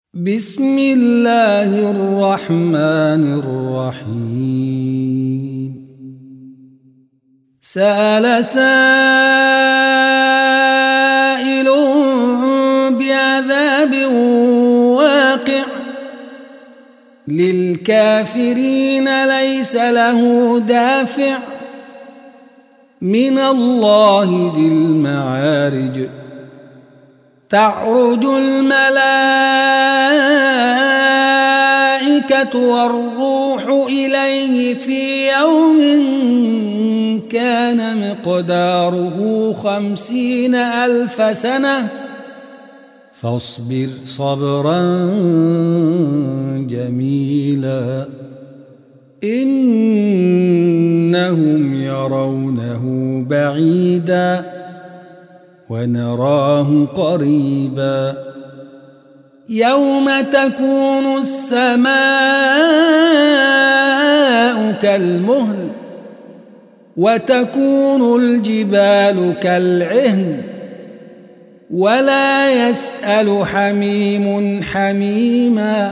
بسم الله الرحمن الرحيم. سأل سائل بعذاب واقع للكافرين ليس له دافع من الله ذي المعارج. تعرج الملائكة والروح إليه في يوم كان مقداره 50,000 سنة فاصبر صبرا جميلا إنهم يرونه بعيدا ونراه قريبا. يوم تكون السماء كالمهل وتكون الجبال كالعهن ولا يسأل حميم حميما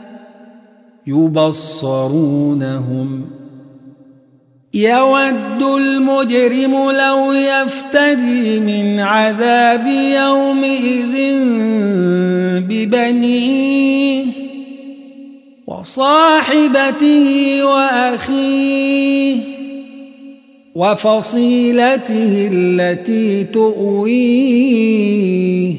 يبصرونهم. يود المجرم لو يفتدي من عذاب يومئذ ببنيه وصاحبته وأخيه وفصيلته التي تؤويه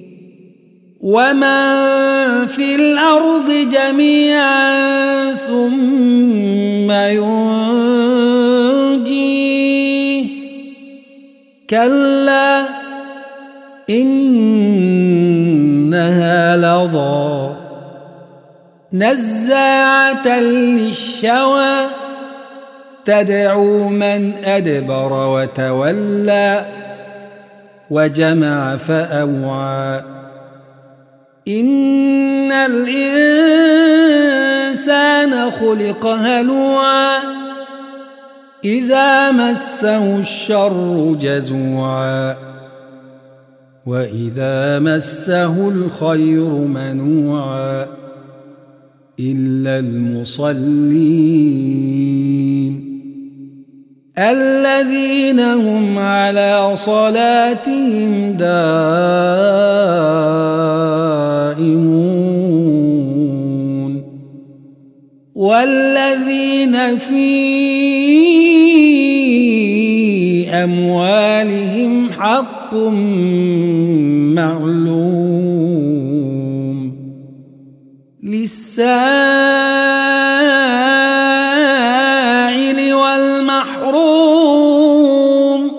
ومن في الأرض جميعا ثم ينجيه. كلا إنها لظى نزاعة للشوى تدعو من أدبر وتولى وجمع فأوعى. إن الإنسان خلق هلوعا إذا مسه الشر جزوعا وإذا مسه الخير منوعا إلا المصلين الذين هم على صلاتهم دائمون والذين في أموالهم حق معلوم للسائل والمحروم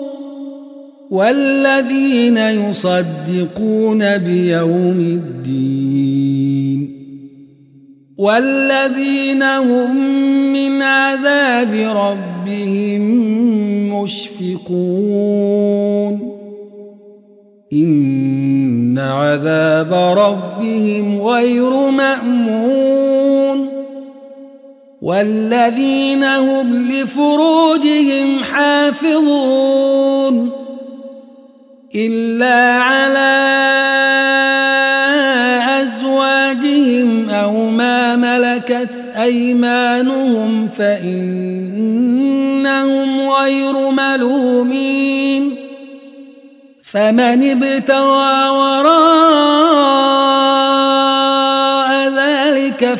والذين يصدقون بيوم الدين والذين هم من عذاب ربهم مشفقون. إن عذاب ربهم غير مأمون. والذين هم لفروجهم حافظون إلا على أزواجهم أو ما ملكت أيمانهم فإنهم غير ملومين. فمن ابتغى وراء ذلك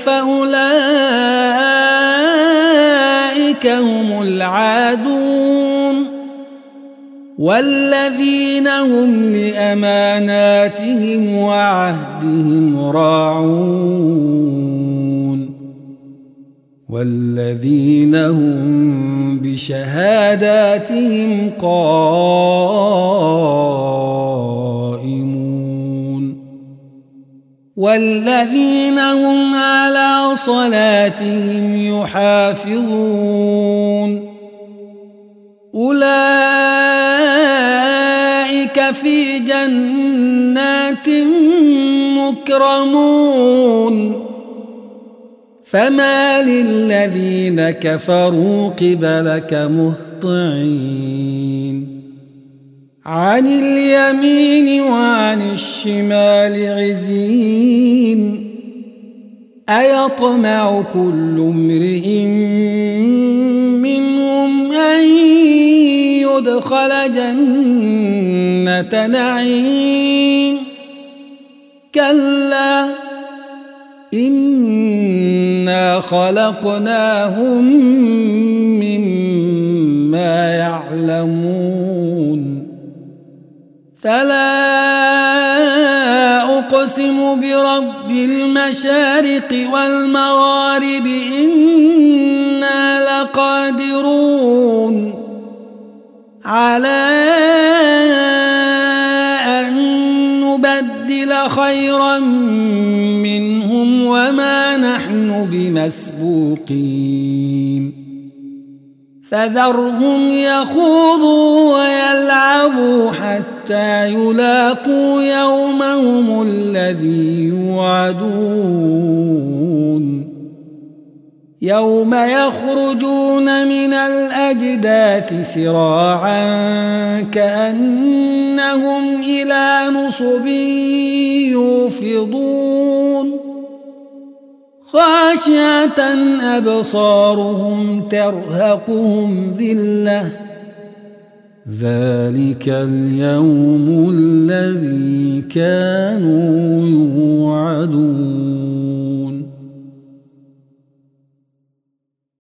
فأولئك هم العادون. والذين هم لأماناتهم وعهدهم راعون والذين هم بشهاداتهم قائمون والذين هم على صلاتهم يحافظون. أولئك في جنات مكرمون. فما للذين كفروا قبلك مهطعين عن اليمين وعن الشمال عزين. أيطمع كل امرئ منهم أن يدخل جنة نعيم كلا إنا خلقناهم مما يعلمون فلا أقسم برب المشارق والمغارب إنا لقادرون على أن نبدل خيرا منهم وما نحن بمسبوقين فذرهم يخوضوا ويلعبوا حتى يلاقوا يومهم الذي يوعدون يوم يخرجون من الأجداث سراعا كأنهم إلى نصب يوفضون خاشعة أبصارهم ترهقهم ذلة ذلك اليوم الذي كانوا